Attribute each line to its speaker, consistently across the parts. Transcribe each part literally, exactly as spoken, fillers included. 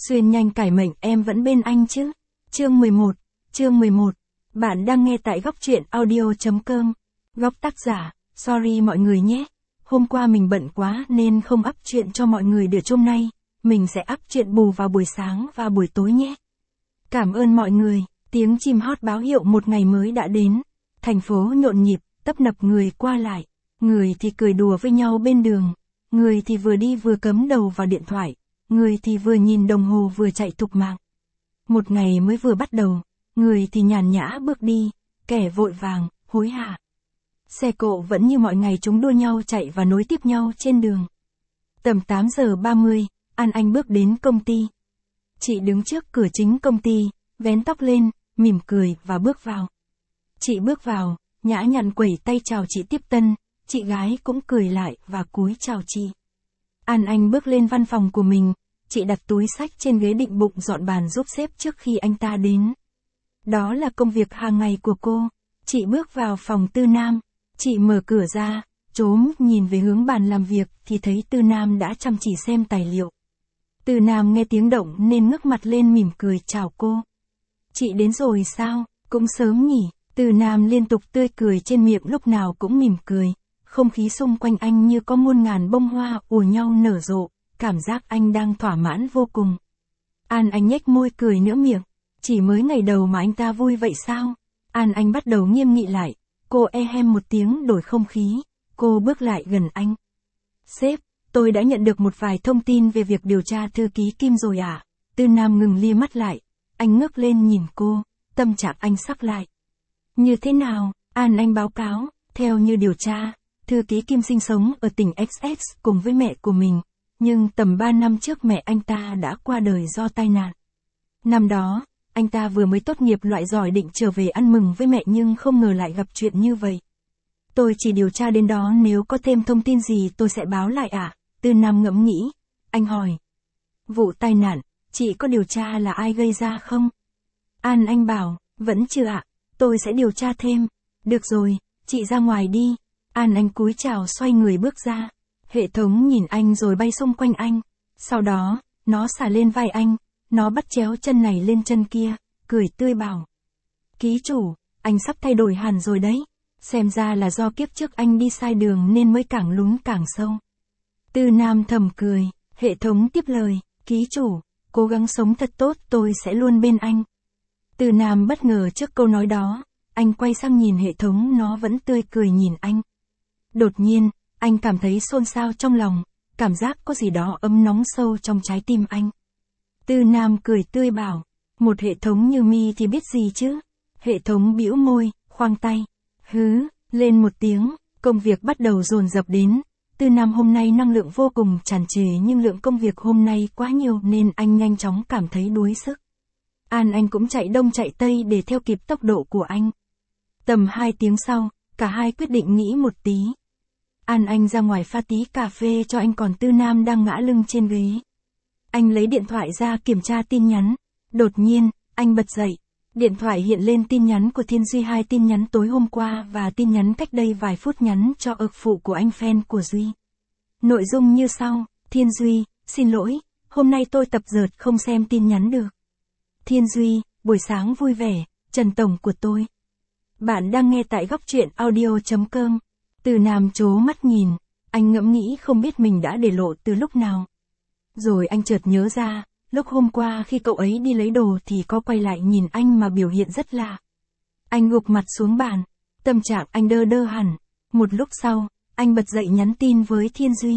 Speaker 1: Xuyên nhanh cải mệnh em vẫn bên anh chứ. Chương mười một, chương mười một. Bạn đang nghe tại góc truyện audio.com. Góc tác giả, sorry mọi người nhé. Hôm qua mình bận quá nên không up chuyện cho mọi người được hôm nay. Mình sẽ up chuyện bù vào buổi sáng và buổi tối nhé. Cảm ơn mọi người. Tiếng chim hót báo hiệu một ngày mới đã đến. Thành phố nhộn nhịp, tấp nập người qua lại. Người thì cười đùa với nhau bên đường. Người thì vừa đi vừa cắm đầu vào điện thoại. Người thì vừa nhìn đồng hồ vừa chạy thục mạng. Một ngày mới vừa bắt đầu. Người thì nhàn nhã bước đi. Kẻ vội vàng, hối hả. Xe cộ vẫn như mọi ngày chúng đua nhau chạy và nối tiếp nhau trên đường. Tầm tám giờ ba mươi, An Anh bước đến công ty. Chị đứng trước cửa chính công ty, vén tóc lên, mỉm cười và bước vào. Chị bước vào, nhã nhặn quẩy tay chào chị tiếp tân, chị gái cũng cười lại và cúi chào chị. An Anh bước lên văn phòng của mình, chị đặt túi xách trên ghế định bụng dọn bàn giúp sếp trước khi anh ta đến. Đó là công việc hàng ngày của cô. Chị bước vào phòng Tư Nam, chị mở cửa ra, trốm nhìn về hướng bàn làm việc thì thấy Tư Nam đã chăm chỉ xem tài liệu. Tư Nam nghe tiếng động nên ngước mặt lên mỉm cười chào cô. Chị đến rồi sao, cũng sớm nhỉ. Tư Nam liên tục tươi cười trên miệng lúc nào cũng mỉm cười. Không khí xung quanh anh như có muôn ngàn bông hoa ùa nhau nở rộ, cảm giác anh đang thỏa mãn vô cùng. An Anh nhếch môi cười nửa miệng, chỉ mới ngày đầu mà anh ta vui vậy sao? An Anh bắt đầu nghiêm nghị lại, cô e hem một tiếng đổi không khí, cô bước lại gần anh. Sếp, tôi đã nhận được một vài thông tin về việc điều tra thư ký Kim rồi à? Tư Nam ngừng lia mắt lại, anh ngước lên nhìn cô, tâm trạng anh sắc lại. Như thế nào? An Anh báo cáo, theo như điều tra, thư ký Kim sinh sống ở tỉnh ích ét cùng với mẹ của mình, nhưng tầm ba năm trước mẹ anh ta đã qua đời do tai nạn. Năm đó, anh ta vừa mới tốt nghiệp loại giỏi định trở về ăn mừng với mẹ nhưng không ngờ lại gặp chuyện như vậy. Tôi chỉ điều tra đến đó, nếu có thêm thông tin gì tôi sẽ báo lại ạ. À? Tư Nam ngẫm nghĩ, anh hỏi. Vụ tai nạn, chị có điều tra là ai gây ra không? An Anh bảo, vẫn chưa ạ, tôi sẽ điều tra thêm. Được rồi, chị ra ngoài đi. An Anh cúi chào xoay người bước ra. Hệ thống nhìn anh rồi bay xung quanh anh. Sau đó, nó xả lên vai anh. Nó bắt chéo chân này lên chân kia, cười tươi bảo. Ký chủ, anh sắp thay đổi hẳn rồi đấy. Xem ra là do kiếp trước anh đi sai đường nên mới càng lún càng sâu. Tư Nam thầm cười, hệ thống tiếp lời. Ký chủ, cố gắng sống thật tốt, tôi sẽ luôn bên anh. Tư Nam bất ngờ trước câu nói đó. Anh quay sang nhìn hệ thống, nó vẫn tươi cười nhìn anh. Đột nhiên, anh cảm thấy xôn xao trong lòng, cảm giác có gì đó ấm nóng sâu trong trái tim anh. Tư Nam cười tươi bảo, một hệ thống như mi thì biết gì chứ? Hệ thống bĩu môi, khoang tay, hứ, lên một tiếng, công việc bắt đầu dồn dập đến. Tư Nam hôm nay năng lượng vô cùng tràn trề nhưng lượng công việc hôm nay quá nhiều nên anh nhanh chóng cảm thấy đuối sức. An Anh cũng chạy đông chạy tây để theo kịp tốc độ của anh. Tầm hai tiếng sau, cả hai quyết định nghỉ một tí. An Anh ra ngoài pha tí cà phê cho anh, còn Tư Nam đang ngã lưng trên ghế. Anh lấy điện thoại ra kiểm tra tin nhắn. Đột nhiên, anh bật dậy. Điện thoại hiện lên tin nhắn của Thiên Duy, hai tin nhắn tối hôm qua và tin nhắn cách đây vài phút nhắn cho ực phụ của anh fan của Duy. Nội dung như sau, Thiên Duy, xin lỗi, hôm nay tôi tập dượt không xem tin nhắn được. Thiên Duy, buổi sáng vui vẻ, Trần Tổng của tôi. Bạn đang nghe tại góc truyện audio.com. Từ Nam trố mắt nhìn, anh ngẫm nghĩ không biết mình đã để lộ từ lúc nào. Rồi anh chợt nhớ ra, lúc hôm qua khi cậu ấy đi lấy đồ thì có quay lại nhìn anh mà biểu hiện rất lạ. Anh gục mặt xuống bàn, tâm trạng anh đơ đơ hẳn. Một lúc sau, anh bật dậy nhắn tin với Thiên Duy.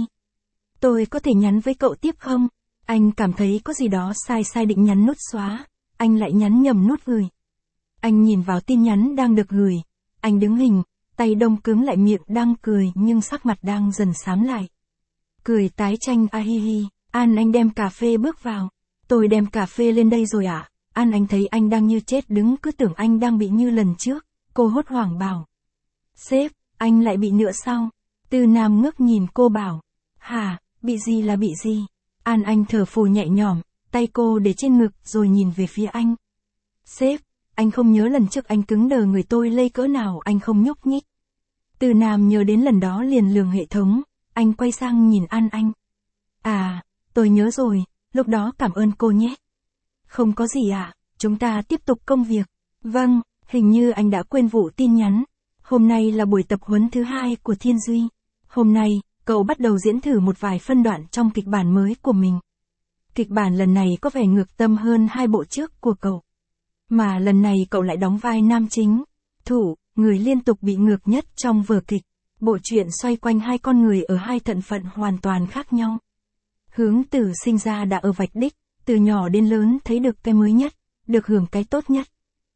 Speaker 1: Tôi có thể nhắn với cậu tiếp không? Anh cảm thấy có gì đó sai sai định nhắn nút xóa. Anh lại nhắn nhầm nút gửi. Anh nhìn vào tin nhắn đang được gửi. Anh đứng hình, tay đông cứng lại, miệng đang cười nhưng sắc mặt đang dần xám lại. Cười tái tranh a hi hi. An Anh đem cà phê bước vào. Tôi đem cà phê lên đây rồi ạ. À? An Anh thấy anh đang như chết đứng, cứ tưởng anh đang bị như lần trước. Cô hốt hoảng bảo. Sếp, anh lại bị nữa sao? Tư Nam ngước nhìn cô bảo. Hả, bị gì là bị gì? An Anh thở phù nhẹ nhõm, tay cô để trên ngực rồi nhìn về phía anh. Sếp, anh không nhớ lần trước anh cứng đờ người tôi lây cỡ nào anh không nhúc nhích. Tư Nam nhớ đến lần đó liền lường hệ thống, anh quay sang nhìn An Anh. À, tôi nhớ rồi, lúc đó cảm ơn cô nhé. Không có gì ạ, à, chúng ta tiếp tục công việc. Vâng, hình như anh đã quên vụ tin nhắn. Hôm nay là buổi tập huấn thứ hai của Thiên Duy. Hôm nay, cậu bắt đầu diễn thử một vài phân đoạn trong kịch bản mới của mình. Kịch bản lần này có vẻ ngược tâm hơn hai bộ trước của cậu. Mà lần này cậu lại đóng vai nam chính, thủ, người liên tục bị ngược nhất trong vở kịch. Bộ truyện xoay quanh hai con người ở hai thân phận hoàn toàn khác nhau. Hướng Tử sinh ra đã ở vạch đích, từ nhỏ đến lớn thấy được cái mới nhất, được hưởng cái tốt nhất.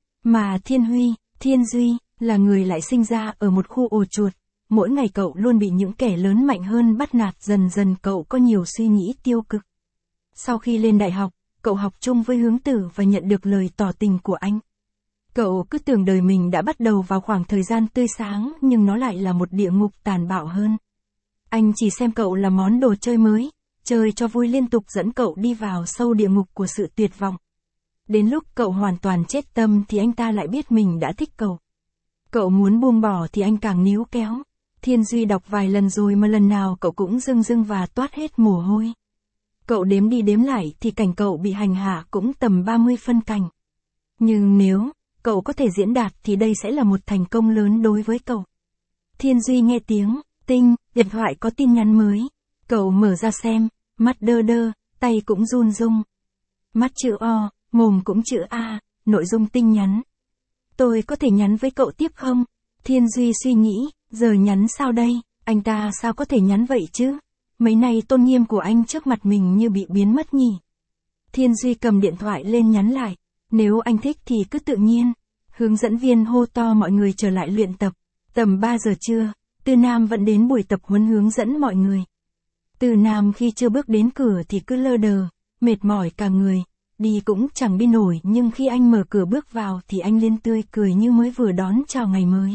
Speaker 1: Mà Thiên Huy, Thiên Duy, là người lại sinh ra ở một khu ổ chuột. Mỗi ngày cậu luôn bị những kẻ lớn mạnh hơn bắt nạt, dần dần cậu có nhiều suy nghĩ tiêu cực. Sau khi lên đại học, cậu học chung với Hướng Tử và nhận được lời tỏ tình của anh. Cậu cứ tưởng đời mình đã bắt đầu vào khoảng thời gian tươi sáng, nhưng nó lại là một địa ngục tàn bạo hơn. Anh chỉ xem cậu là món đồ chơi mới, chơi cho vui liên tục dẫn cậu đi vào sâu địa ngục của sự tuyệt vọng. Đến lúc cậu hoàn toàn chết tâm thì anh ta lại biết mình đã thích cậu. Cậu muốn buông bỏ thì anh càng níu kéo. Thiên Duy đọc vài lần rồi mà lần nào cậu cũng rưng rưng và toát hết mồ hôi. Cậu đếm đi đếm lại thì cảnh cậu bị hành hạ cũng tầm ba mươi phân cảnh. Nhưng nếu cậu có thể diễn đạt thì đây sẽ là một thành công lớn đối với cậu. Thiên Duy nghe tiếng, tinh, điện thoại có tin nhắn mới. Cậu mở ra xem, mắt đơ đơ, tay cũng run rung. Mắt chữ O, mồm cũng chữ A, nội dung tin nhắn. Tôi có thể nhắn với cậu tiếp không? Thiên Duy suy nghĩ, giờ nhắn sao đây? Anh ta sao có thể nhắn vậy chứ? Mấy nay tôn nghiêm của anh trước mặt mình như bị biến mất nhỉ? Thiên Duy cầm điện thoại lên nhắn lại. Nếu anh thích thì cứ tự nhiên. Hướng dẫn viên hô to mọi người trở lại luyện tập. Tầm ba giờ trưa, Tư Nam vẫn đến buổi tập huấn hướng dẫn mọi người. Tư Nam khi chưa bước đến cửa thì cứ lơ đờ, mệt mỏi cả người. Đi cũng chẳng đi nổi, nhưng khi anh mở cửa bước vào thì anh liên tươi cười như mới vừa đón chào ngày mới.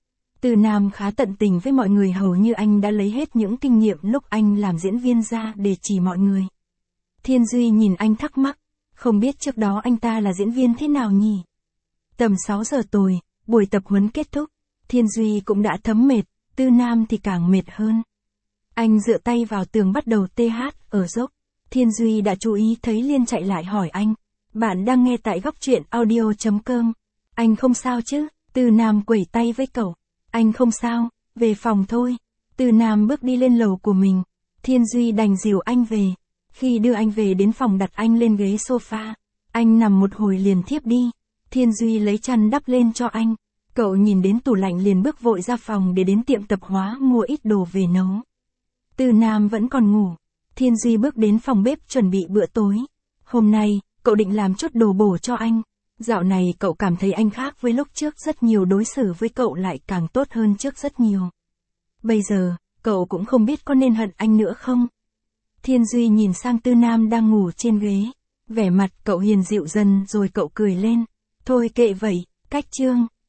Speaker 1: Tư Nam khá tận tình với mọi người, hầu như anh đã lấy hết những kinh nghiệm lúc anh làm diễn viên ra để chỉ mọi người. Thiên Duy nhìn anh thắc mắc, không biết trước đó anh ta là diễn viên thế nào nhỉ? Tầm sáu giờ tối, buổi tập huấn kết thúc, Thiên Duy cũng đã thấm mệt, Tư Nam thì càng mệt hơn. Anh dựa tay vào tường bắt đầu tê hát ở dốc. Thiên Duy đã chú ý thấy Liên chạy lại hỏi anh, bạn đang nghe tại góc truyện audio chấm com. Anh không sao chứ? Tư Nam quẩy tay với cậu. Anh không sao, về phòng thôi. Tư Nam bước đi lên lầu của mình. Thiên Duy đành dìu anh về. Khi đưa anh về đến phòng đặt anh lên ghế sofa. Anh nằm một hồi liền thiếp đi. Thiên Duy lấy chăn đắp lên cho anh. Cậu nhìn đến tủ lạnh liền bước vội ra phòng để đến tiệm tập hóa mua ít đồ về nấu. Tư Nam vẫn còn ngủ. Thiên Duy bước đến phòng bếp chuẩn bị bữa tối. Hôm nay, cậu định làm chút đồ bổ cho anh. Dạo này cậu cảm thấy anh khác với lúc trước rất nhiều, đối xử với cậu lại càng tốt hơn trước rất nhiều. Bây giờ, cậu cũng không biết có nên hận anh nữa không? Thiên Duy nhìn sang Tư Nam đang ngủ trên ghế. Vẻ mặt cậu hiền dịu dần rồi cậu cười lên. Thôi kệ vậy, cách chương.